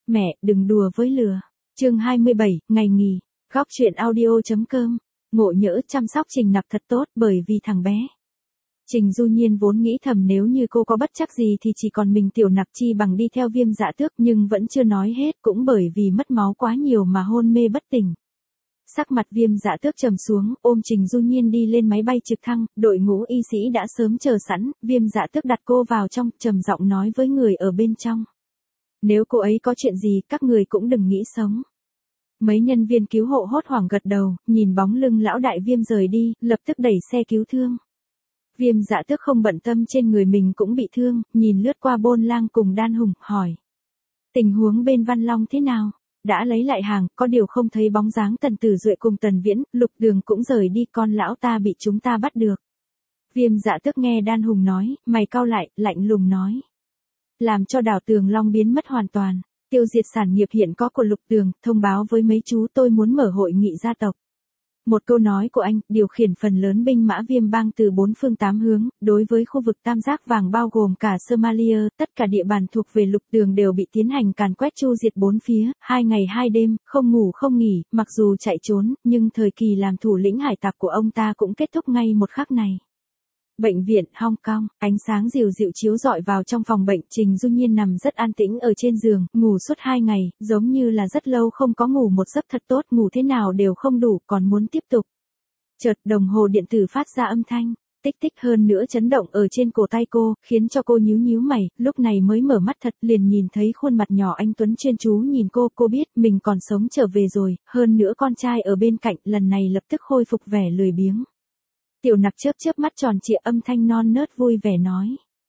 Mẹ, đừng đùa với lừa. Chương 27, ngày nghỉ. Góc truyện audio.com. Ngộ nhỡ chăm sóc Trình Nặc thật tốt bởi vì thằng bé. Trình Du Nhiên vốn nghĩ thầm nếu như cô có bất chắc gì thì chỉ còn mình Tiểu Nặc chi bằng đi theo Viêm Dạ Tước, nhưng vẫn chưa nói hết, cũng bởi vì mất máu quá nhiều mà hôn mê bất tỉnh. Sắc mặt Viêm Dạ Tước trầm xuống, ôm Trình Du Nhiên đi lên máy bay trực thăng, đội ngũ y sĩ đã sớm chờ sẵn, Viêm Dạ Tước đặt cô vào trong, trầm giọng nói với người ở bên trong. Nếu cô ấy có chuyện gì, các người cũng đừng nghĩ sống. Mấy nhân viên cứu hộ hốt hoảng gật đầu, nhìn bóng lưng lão đại Viêm rời đi, lập tức đẩy xe cứu thương. Viêm Dạ Tước không bận tâm trên người mình cũng bị thương, nhìn lướt qua Bôn Lang cùng Đan Hùng, hỏi. Tình huống bên Văn Long thế nào? Đã lấy lại hàng, có điều không thấy bóng dáng Tần Tử Duệ cùng Tần Viễn, Lục Đường cũng rời đi, con lão ta bị chúng ta bắt được. Viêm Dạ Tước nghe Đan Hùng nói, mày cau lại, lạnh lùng nói. Làm cho đảo Tường Long biến mất hoàn toàn, tiêu diệt sản nghiệp hiện có của Lục Đường, thông báo với mấy chú tôi muốn mở hội nghị gia tộc. Một câu nói của anh, điều khiển phần lớn binh mã Viêm bang từ bốn phương tám hướng, đối với khu vực Tam Giác Vàng bao gồm cả Somalia, tất cả địa bàn thuộc về Lục Đường đều bị tiến hành càn quét chu diệt bốn phía, 2 ngày 2 đêm, không ngủ không nghỉ, mặc dù chạy trốn, nhưng thời kỳ làm thủ lĩnh hải tặc của ông ta cũng kết thúc ngay một khắc này. Bệnh viện Hong Kong, ánh sáng dịu dịu chiếu rọi vào trong phòng bệnh, Trình Du Nhiên nằm rất an tĩnh ở trên giường, ngủ suốt 2 ngày, giống như là rất lâu không có ngủ một giấc thật tốt, ngủ thế nào đều không đủ, còn muốn tiếp tục. Chợt đồng hồ điện tử phát ra âm thanh, tích tích hơn nữa chấn động ở trên cổ tay cô, khiến cho cô nhíu nhíu mày, lúc này mới mở mắt thật, liền nhìn thấy khuôn mặt nhỏ anh Tuấn chuyên chú nhìn cô biết mình còn sống trở về rồi, hơn nữa con trai ở bên cạnh, lần này lập tức khôi phục vẻ lười biếng. Tiểu Nặc chớp mắt tròn trịa, âm thanh non nớt vui vẻ nói.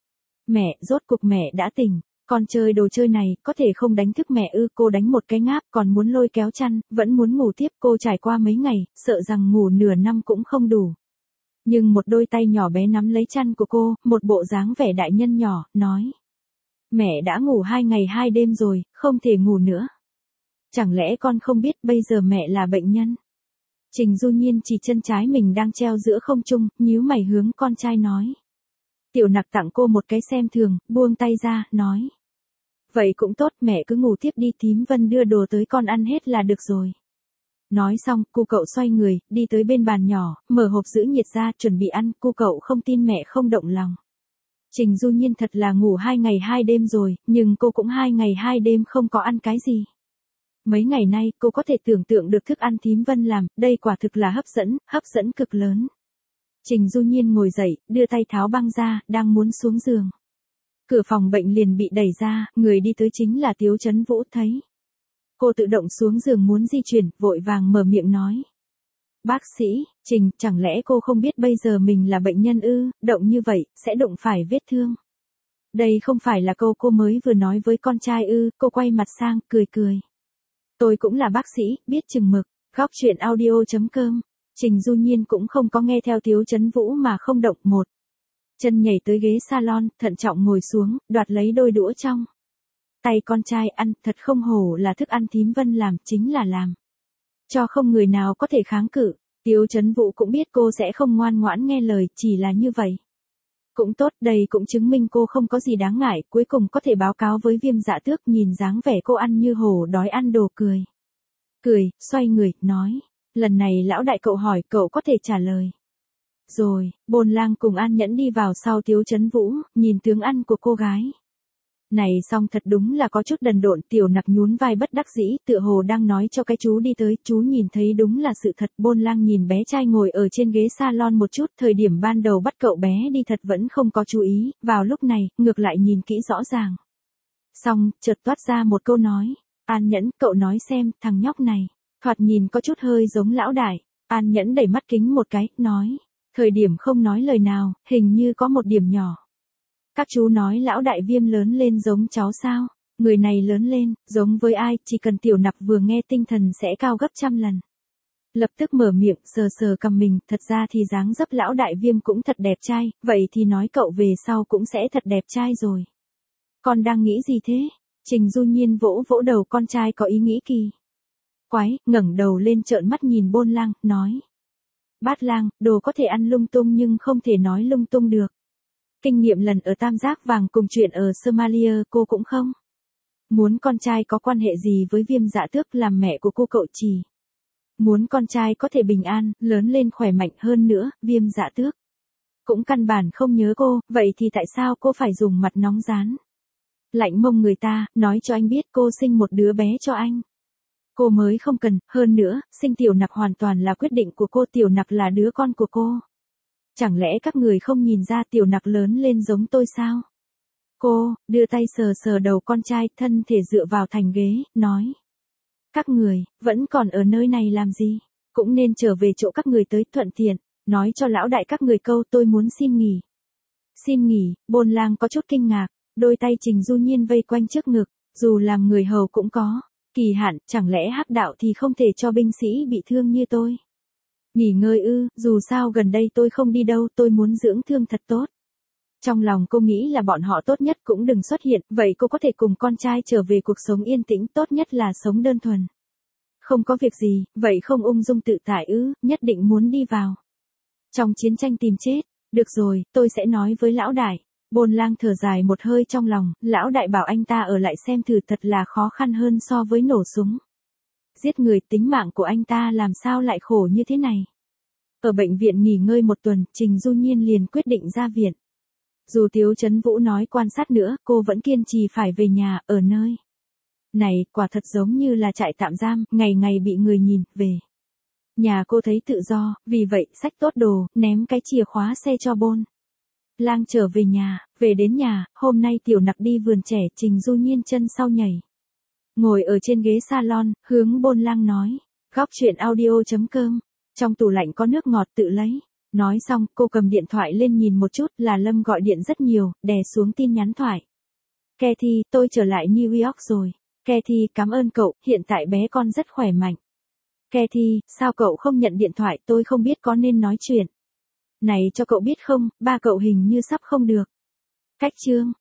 Mẹ, rốt cục mẹ đã tỉnh, con chơi đồ chơi này, có thể không đánh thức mẹ ư? Cô đánh một cái ngáp, còn muốn lôi kéo chăn, vẫn muốn ngủ tiếp. Cô trải qua mấy ngày, sợ rằng ngủ nửa năm cũng không đủ. Nhưng một đôi tay nhỏ bé nắm lấy chăn của cô, một bộ dáng vẻ đại nhân nhỏ, nói. Mẹ đã ngủ 2 ngày 2 đêm rồi, không thể ngủ nữa. Chẳng lẽ con không biết bây giờ mẹ là bệnh nhân? Trình Du Nhiên chỉ chân trái mình đang treo giữa không trung, nhíu mày hướng con trai nói. Tiểu Nặc tặng cô một cái xem thường, buông tay ra, nói. Vậy cũng tốt, mẹ cứ ngủ tiếp đi, Thím Vân đưa đồ tới con ăn hết là được rồi. Nói xong, cô cậu xoay người, đi tới bên bàn nhỏ, mở hộp giữ nhiệt ra, chuẩn bị ăn, cô cậu không tin mẹ không động lòng. Trình Du Nhiên thật là ngủ 2 ngày 2 đêm rồi, nhưng cô cũng 2 ngày 2 đêm không có ăn cái gì. Mấy ngày nay, cô có thể tưởng tượng được thức ăn Thím Vân làm, đây quả thực là hấp dẫn cực lớn. Trình Du Nhiên ngồi dậy, đưa tay tháo băng ra, đang muốn xuống giường. Cửa phòng bệnh liền bị đẩy ra, người đi tới chính là Tiếu Chấn Vũ thấy. Cô tự động xuống giường muốn di chuyển, vội vàng mở miệng nói. Bác sĩ, Trình, chẳng lẽ cô không biết bây giờ mình là bệnh nhân ư, động như vậy, sẽ đụng phải vết thương. Đây không phải là câu cô mới vừa nói với con trai ư? Cô quay mặt sang, cười. Tôi cũng là bác sĩ, biết chừng mực. Góc truyện audio.com. Trình Du Nhiên cũng không có nghe theo Tiếu Chấn Vũ mà không động, một chân nhảy tới ghế salon, thận trọng ngồi xuống, đoạt lấy đôi đũa trong tay con trai, ăn, thật không hổ là thức ăn Thím Vân làm, chính là làm cho không người nào có thể kháng cự. Tiếu Chấn Vũ cũng biết cô sẽ không ngoan ngoãn nghe lời, chỉ là như vậy. Cũng tốt, đây cũng chứng minh cô không có gì đáng ngại, cuối cùng có thể báo cáo với Viêm Dạ Tước, nhìn dáng vẻ cô ăn như hổ đói ăn đồ, cười, xoay người, nói, lần này lão đại cậu hỏi, cậu có thể trả lời. Rồi, Bôn Lang cùng An Nhẫn đi vào sau Tiếu Chấn Vũ, nhìn tướng ăn của cô gái. Này xong thật đúng là có chút đần độn, Tiểu Nặc nhún vai bất đắc dĩ, tựa hồ đang nói cho cái chú đi tới, chú nhìn thấy đúng là sự thật. Bôn Lang nhìn bé trai ngồi ở trên ghế salon một chút, thời điểm ban đầu bắt cậu bé đi thật vẫn không có chú ý, vào lúc này, ngược lại nhìn kỹ rõ ràng. Xong, chợt toát ra một câu nói, An Nhẫn, cậu nói xem, thằng nhóc này, thoạt nhìn có chút hơi giống lão đại. An Nhẫn đẩy mắt kính một cái, nói, thời điểm không nói lời nào, hình như có một điểm nhỏ. Các chú nói lão đại Viêm lớn lên giống cháu sao? Người này lớn lên, giống với ai, chỉ cần Tiểu Nặc vừa nghe tinh thần sẽ cao gấp 100 lần. Lập tức mở miệng, sờ cằm mình, thật ra thì dáng dấp lão đại Viêm cũng thật đẹp trai, vậy thì nói cậu về sau cũng sẽ thật đẹp trai rồi. Con đang nghĩ gì thế? Trình Du Nhiên vỗ đầu con trai có ý nghĩ kỳ quái, ngẩng đầu lên trợn mắt nhìn Bôn Lang, nói. Bát Lang, đồ có thể ăn lung tung nhưng không thể nói lung tung được. Kinh nghiệm lần ở Tam Giác Vàng cùng chuyện ở Somalia cô cũng không. Muốn con trai có quan hệ gì với Viêm Dạ Tước làm mẹ của cô cậu Trì. Muốn con trai có thể bình an, lớn lên khỏe mạnh hơn nữa, Viêm Dạ Tước cũng căn bản không nhớ cô, vậy thì tại sao cô phải dùng mặt nóng rán? Lạnh mông người ta, nói cho anh biết cô sinh một đứa bé cho anh. Cô mới không cần, hơn nữa, sinh Tiểu Nặc hoàn toàn là quyết định của cô, Tiểu Nặc là đứa con của cô. Chẳng lẽ các người không nhìn ra Tiểu Nặc lớn lên giống tôi sao? Cô, đưa tay sờ sờ đầu con trai, thân thể dựa vào thành ghế, nói. Các người, vẫn còn ở nơi này làm gì? Cũng nên trở về chỗ các người tới thuận tiện, nói cho lão đại các người câu tôi muốn xin nghỉ. Xin nghỉ, Bôn Lang có chút kinh ngạc, đôi tay Trình Du Nhiên vây quanh trước ngực, dù làm người hầu cũng có. Kỳ hạn, chẳng lẽ hắc đạo thì không thể cho binh sĩ bị thương như tôi? Nghỉ ngơi ư, dù sao gần đây tôi không đi đâu, tôi muốn dưỡng thương thật tốt. Trong lòng cô nghĩ là bọn họ tốt nhất cũng đừng xuất hiện, vậy cô có thể cùng con trai trở về cuộc sống yên tĩnh, tốt nhất là sống đơn thuần. Không có việc gì, vậy không ung dung tự tại ư, nhất định muốn đi vào. Trong chiến tranh tìm chết, được rồi, tôi sẽ nói với lão đại. Bôn Lang thở dài một hơi trong lòng, lão đại bảo anh ta ở lại xem thử thật là khó khăn hơn so với nổ súng. Giết người, tính mạng của anh ta làm sao lại khổ như thế này. Ở bệnh viện nghỉ ngơi một tuần, Trình Du Nhiên liền quyết định ra viện. Dù Tiếu Chấn Vũ nói quan sát nữa, cô vẫn kiên trì phải về nhà, ở nơi này, quả thật giống như là trại tạm giam, ngày ngày bị người nhìn, về. Nhà cô thấy tự do, vì vậy, xách tốt đồ, ném cái chìa khóa xe cho Bôn Lang trở về nhà, về đến nhà, hôm nay Tiểu Nặc đi vườn trẻ, Trình Du Nhiên chân sau nhảy. Ngồi ở trên ghế salon, hướng Bôn Lang nói, góc chuyện audio.com, trong tủ lạnh có nước ngọt tự lấy. Nói xong, cô cầm điện thoại lên nhìn một chút, là Lâm gọi điện rất nhiều, đè xuống tin nhắn thoại. Cathy, tôi trở lại New York rồi. Cathy, cảm ơn cậu, hiện tại bé con rất khỏe mạnh. Cathy, sao cậu không nhận điện thoại, tôi không biết có nên nói chuyện. Này cho cậu biết không, ba cậu hình như sắp không được. Cách chương.